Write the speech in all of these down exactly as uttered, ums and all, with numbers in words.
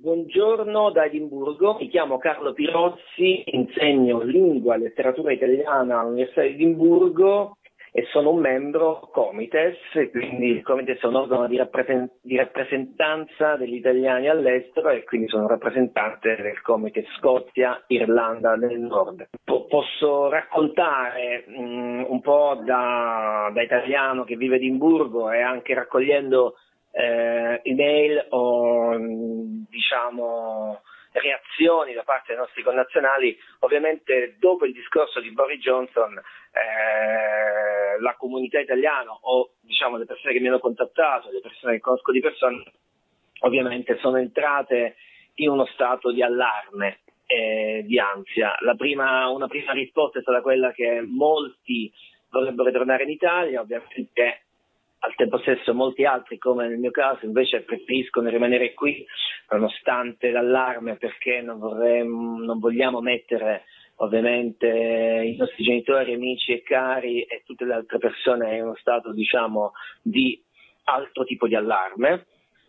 buongiorno da Edimburgo, mi chiamo Carlo Pirozzi, insegno lingua e letteratura italiana all'Università di Edimburgo e sono un membro Comites, quindi il Comites è un organo di, rappresent- di rappresentanza degli italiani all'estero e quindi sono rappresentante del Comites Scozia, Irlanda del Nord. Po- posso raccontare mh, un po' da, da italiano che vive a Edimburgo e anche raccogliendo Eh, email o diciamo reazioni da parte dei nostri connazionali. Ovviamente dopo il discorso di Boris Johnson eh, la comunità italiana o diciamo le persone che mi hanno contattato, le persone che conosco di persona, ovviamente sono entrate in uno stato di allarme e di ansia. La prima, una prima risposta è stata quella che molti vorrebbero tornare in Italia, ovviamente al tempo stesso molti altri, come nel mio caso, invece preferiscono rimanere qui nonostante l'allarme, perché non, vorremmo, non vogliamo mettere ovviamente i nostri genitori, amici e cari e tutte le altre persone in uno stato diciamo di altro tipo di allarme.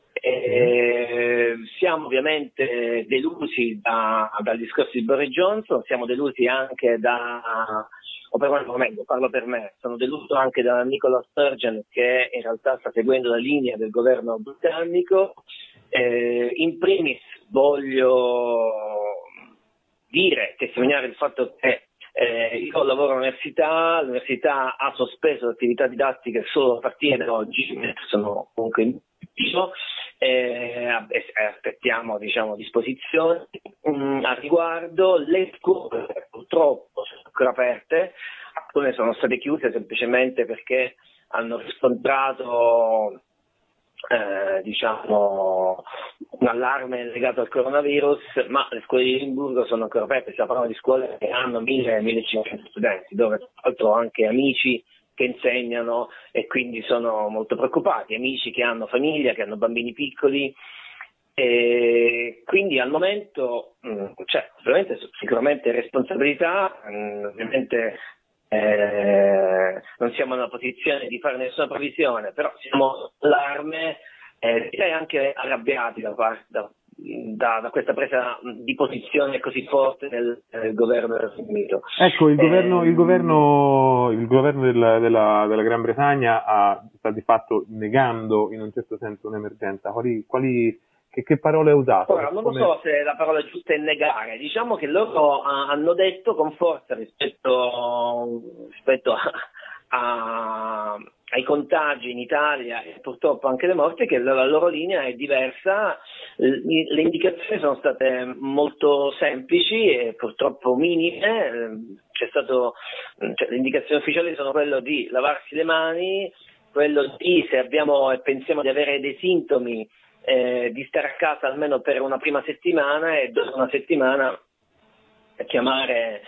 E siamo ovviamente delusi da, dal discorso di Boris Johnson, siamo delusi anche da, o per meglio, parlo per me, sono deluso anche da Nicola Sturgeon che in realtà sta seguendo la linea del governo britannico. Eh, in primis voglio dire, testimoniare il fatto che eh, io lavoro all'università, l'università ha sospeso le attività didattiche solo a partire da oggi, sono comunque in ufficio. Eh, aspettiamo diciamo disposizioni mm, a riguardo. Le scuole purtroppo sono ancora aperte, alcune sono state chiuse semplicemente perché hanno riscontrato eh, diciamo un allarme legato al coronavirus, ma le scuole di Edimburgo sono ancora aperte. Stiamo parlando di scuole che hanno mille millecinquecento studenti, dove tra l'altro ho anche amici che insegnano e quindi sono molto preoccupati, amici che hanno famiglia, che hanno bambini piccoli, e quindi al momento mh, c'è ovviamente sicuramente responsabilità, mh, ovviamente eh, non siamo nella posizione di fare nessuna previsione, però siamo allarme e eh, anche arrabbiati da, da, da, da questa presa di posizione così forte del, del governo del Regno Unito. Ecco, il governo, eh, il governo, il governo della, della, della Gran Bretagna ha, sta di fatto negando in un certo senso un'emergenza. Quali, quali, che, che parole ha usato? Ora, non lo so se la parola giusta è negare, diciamo che loro uh, hanno detto con forza rispetto, rispetto a, a, ai contagi in Italia e purtroppo anche le morti, che la, la loro linea è diversa. Le indicazioni sono state molto semplici e purtroppo minime. C'è stato, cioè, le indicazioni ufficiali sono quello di lavarsi le mani, quello di, se abbiamo e pensiamo di avere dei sintomi, eh, di stare a casa almeno per una prima settimana e dopo una settimana chiamare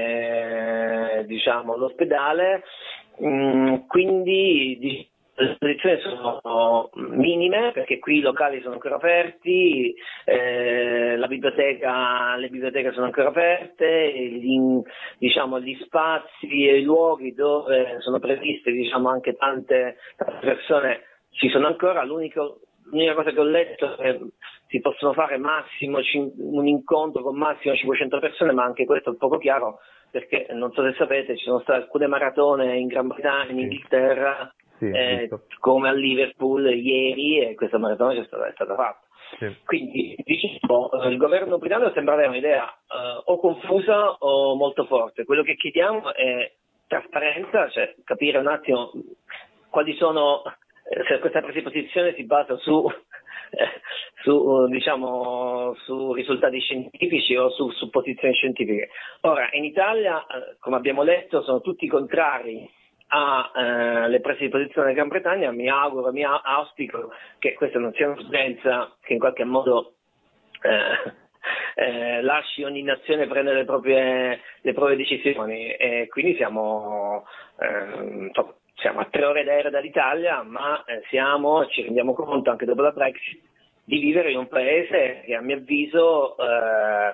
eh, diciamo l'ospedale. Mm, quindi di, le condizioni sono minime perché qui i locali sono ancora aperti, eh, la biblioteca, le biblioteche sono ancora aperte, gli, diciamo, gli spazi e i luoghi dove sono previste diciamo anche tante, tante persone ci sono ancora. L'unico, l'unica cosa che ho letto è che si possono fare massimo un incontro con massimo cinquecento persone, ma anche questo è poco chiaro perché non so se sapete ci sono state alcune maratone in Gran Bretagna, in Inghilterra, sì, eh, come a Liverpool ieri, e questa maratona è stata, è stata fatta. Sì. Quindi diciamo, il governo britannico sembra avere un'idea eh, o confusa o molto forte. Quello che chiediamo è trasparenza, cioè capire un attimo quali sono, eh, se questa presa di posizione si basa su su diciamo su risultati scientifici o su supposizioni scientifiche. Ora in Italia, eh, come abbiamo letto, sono tutti contrari alle eh, prese di posizione della Gran Bretagna. Mi auguro, mi auspico che questa non sia un'esperienza che in qualche modo eh, eh, lasci ogni nazione prendere le proprie, le proprie decisioni, e quindi siamo eh, insomma, siamo a tre ore d'aereo dall'Italia, ma eh, siamo, ci rendiamo conto anche dopo la Brexit di vivere in un paese che a mio avviso eh,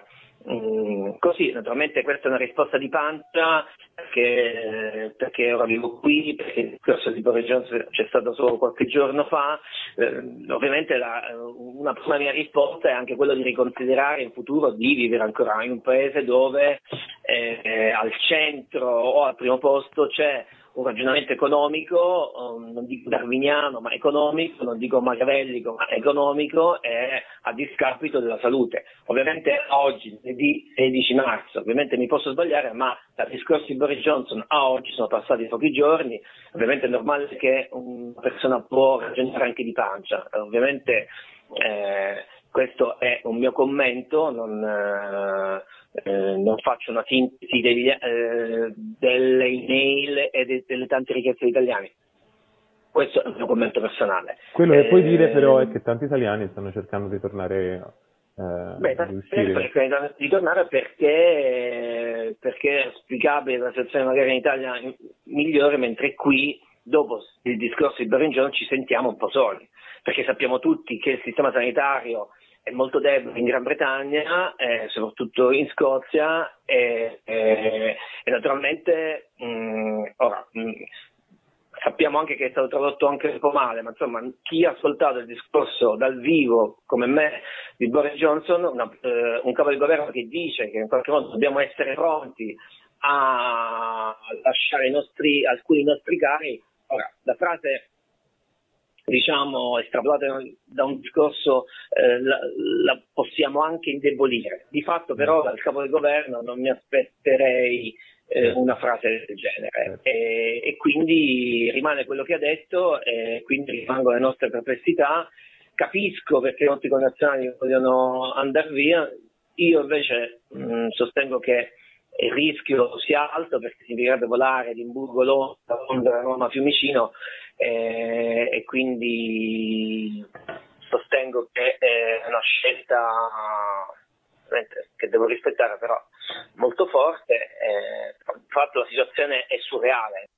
Mm, così, naturalmente questa è una risposta di pancia perché, perché ora vivo qui, perché il discorso di Boris Johnson c'è stato solo qualche giorno fa. Eh, ovviamente la, una prima mia risposta è anche quello di riconsiderare in futuro di vivere ancora in un paese dove eh, al centro o al primo posto c'è un ragionamento economico, non dico darwiniano ma economico, non dico machiavellico ma economico, e a discapito della salute. Ovviamente oggi, lunedì sedici marzo, ovviamente mi posso sbagliare, ma dal discorso di Boris Johnson a oggi sono passati pochi giorni, ovviamente è normale che una persona può ragionare anche di pancia, ovviamente eh, questo è un mio commento, non, eh, eh, non faccio una sintesi degli, eh, delle email e de, delle tante richieste di italiani. Questo è il mio commento personale. Quello che eh, puoi dire però è che tanti italiani stanno cercando di tornare eh, Beh, di uscire. cercano di tornare perché, perché è auspicabile la situazione magari in Italia migliore, mentre qui, dopo il discorso di Boris Johnson, ci sentiamo un po' soli, perché sappiamo tutti che il sistema sanitario è molto debole in Gran Bretagna, eh, soprattutto in Scozia, e, e, e naturalmente mh, ora mh, sappiamo anche che è stato tradotto anche un po' male, ma insomma chi ha ascoltato il discorso dal vivo come me di Boris Johnson, una, eh, un capo del governo che dice che in qualche modo dobbiamo essere pronti a lasciare i nostri, alcuni nostri cari, ora la frase diciamo estrapolata da un discorso eh, la, la possiamo anche indebolire. Di fatto però dal capo del governo non mi aspetterei eh, una frase del genere e, e quindi rimane quello che ha detto e quindi rimangono le nostre perplessità. Capisco perché i nostri connazionali vogliono andare via, io invece mh, sostengo che il rischio sia alto perché significherebbe volare Edimburgo, Londra, Roma, Fiumicino eh, e quindi sostengo che è una scelta che devo rispettare però molto forte, eh, infatti la situazione è surreale.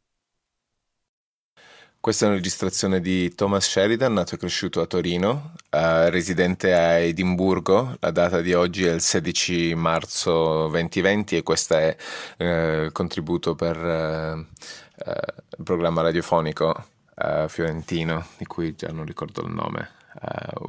Questa è una registrazione di Thomas Sheridan, nato e cresciuto a Torino, eh, residente a Edimburgo. La data di oggi è il sedici marzo duemilaventi e questo è eh, il contributo per eh, eh, il programma radiofonico eh, fiorentino, di cui già non ricordo il nome, uh,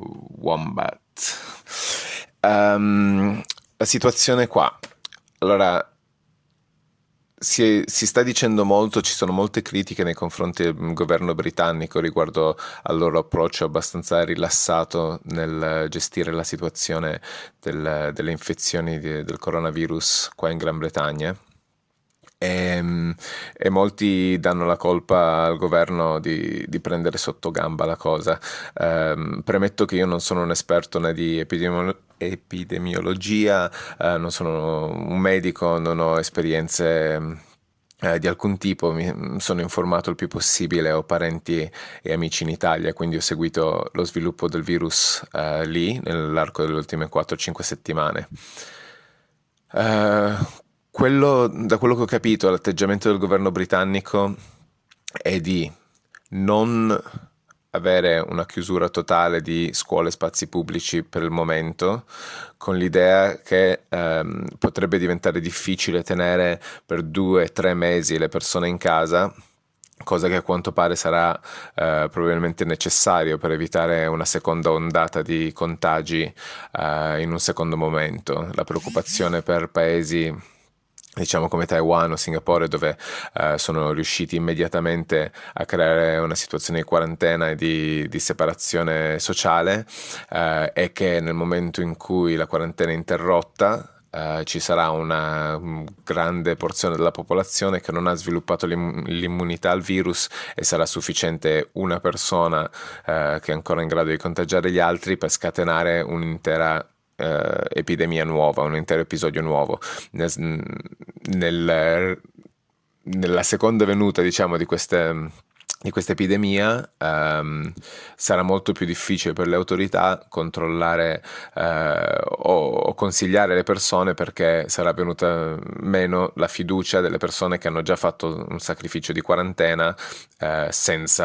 Wombat. Um, la situazione qua. Allora, Si, si sta dicendo molto, ci sono molte critiche nei confronti del governo britannico riguardo al loro approccio abbastanza rilassato nel gestire la situazione del, delle infezioni di, del coronavirus qua in Gran Bretagna. E, e molti danno la colpa al governo di, di prendere sotto gamba la cosa. Um, premetto che io non sono un esperto né di epidemiologia, epidemiologia, eh, non sono un medico, non ho esperienze eh, di alcun tipo, mi sono informato il più possibile, ho parenti e amici in Italia, quindi ho seguito lo sviluppo del virus eh, lì nell'arco delle ultime quattro cinque settimane. Uh, quello, da quello che ho capito, l'atteggiamento del governo britannico è di non avere una chiusura totale di scuole e spazi pubblici per il momento, con l'idea che ehm, potrebbe diventare difficile tenere per due o tre mesi le persone in casa, cosa che a quanto pare sarà eh, probabilmente necessario per evitare una seconda ondata di contagi eh, in un secondo momento. La preoccupazione per paesi diciamo come Taiwan o Singapore, dove eh, sono riusciti immediatamente a creare una situazione di quarantena e di, di separazione sociale, eh, è che nel momento in cui la quarantena è interrotta Uh, ci sarà una um, grande porzione della popolazione che non ha sviluppato l'im- l'immunità al virus e sarà sufficiente una persona uh, che è ancora in grado di contagiare gli altri per scatenare un'intera Uh, epidemia nuova, un intero episodio nuovo. Nel, nel, nella seconda venuta, diciamo, di queste di questa epidemia um, sarà molto più difficile per le autorità controllare uh, o, o consigliare le persone, perché sarà venuta meno la fiducia delle persone che hanno già fatto un sacrificio di quarantena uh, senza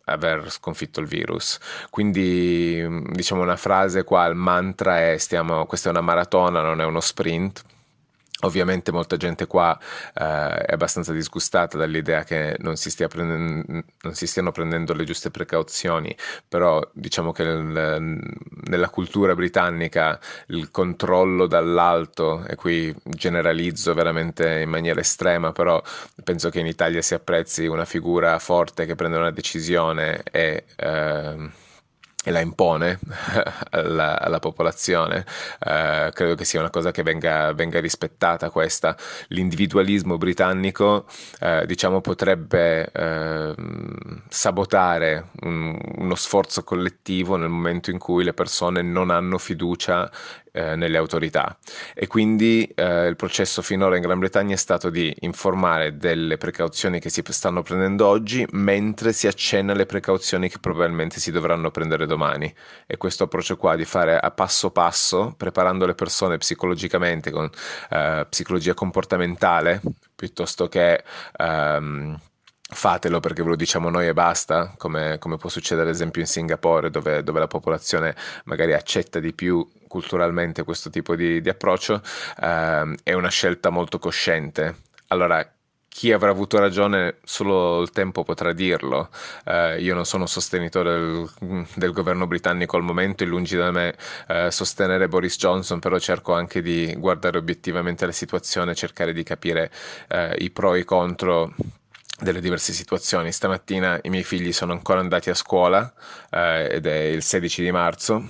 aver sconfitto il virus. Quindi diciamo una frase qua, il mantra è stiamo, questa è una maratona, non è uno sprint. Ovviamente molta gente qua eh, è abbastanza disgustata dall'idea che non si, stia prendendo, non si stiano prendendo le giuste precauzioni, però diciamo che nel, nella cultura britannica il controllo dall'alto, e qui generalizzo veramente in maniera estrema, però penso che in Italia si apprezzi una figura forte che prende una decisione e... Eh, e la impone alla, alla popolazione. Uh, credo che sia una cosa che venga, venga rispettata questa. L'individualismo britannico uh, diciamo potrebbe uh, sabotare un, uno sforzo collettivo nel momento in cui le persone non hanno fiducia eh, nelle autorità, e quindi eh, il processo finora in Gran Bretagna è stato di informare delle precauzioni che si stanno prendendo oggi mentre si accenna alle precauzioni che probabilmente si dovranno prendere domani, e questo approccio qua di fare a passo passo, preparando le persone psicologicamente con eh, psicologia comportamentale piuttosto che ehm, fatelo perché ve lo diciamo noi e basta, come, come può succedere ad esempio in Singapore, dove, dove la popolazione magari accetta di più culturalmente questo tipo di, di approccio, ehm, è una scelta molto cosciente. Allora, chi avrà avuto ragione solo il tempo potrà dirlo. Eh, io non sono sostenitore del, del governo britannico al momento, e lungi da me eh, sostenere Boris Johnson, però cerco anche di guardare obiettivamente la situazione, cercare di capire eh, i pro e i contro delle diverse situazioni. Stamattina i miei figli sono ancora andati a scuola eh, ed è il sedici di marzo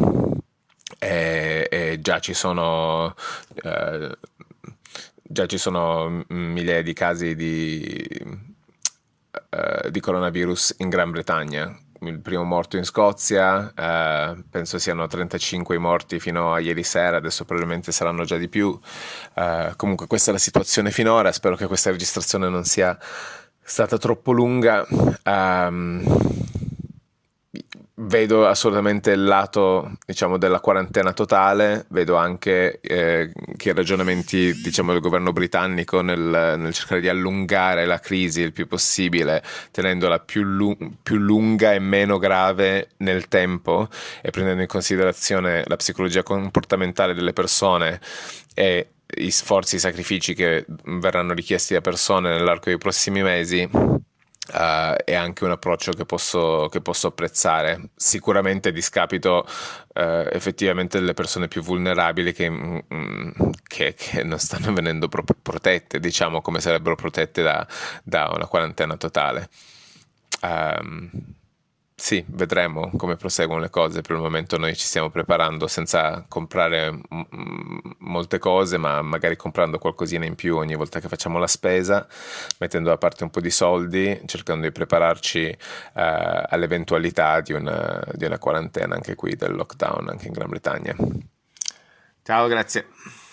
e, e già ci sono eh, già ci sono migliaia di casi di, eh, di coronavirus in Gran Bretagna. Il primo morto in Scozia, eh, penso siano trentacinque i morti fino a ieri sera, adesso probabilmente saranno già di più. Eh, comunque questa è la situazione finora, spero che questa registrazione non sia stata troppo lunga. Um, vedo assolutamente il lato, diciamo, della quarantena totale, vedo anche eh, che i ragionamenti, diciamo, del governo britannico nel, nel cercare di allungare la crisi il più possibile, tenendola più, lu- più lunga e meno grave nel tempo, e prendendo in considerazione la psicologia comportamentale delle persone e i sforzi, i sacrifici che verranno richiesti da persone nell'arco dei prossimi mesi. Uh, è anche un approccio che posso, che posso apprezzare, sicuramente a discapito uh, effettivamente delle persone più vulnerabili che, mm, che, che non stanno venendo proprio protette, diciamo, come sarebbero protette da, da una quarantena totale. Um, Sì, vedremo come proseguono le cose. Per il momento noi ci stiamo preparando senza comprare m- molte cose, ma magari comprando qualcosina in più ogni volta che facciamo la spesa, mettendo da parte un po' di soldi, cercando di prepararci eh, all'eventualità di una, di una quarantena anche qui, del lockdown anche in Gran Bretagna. Ciao, grazie.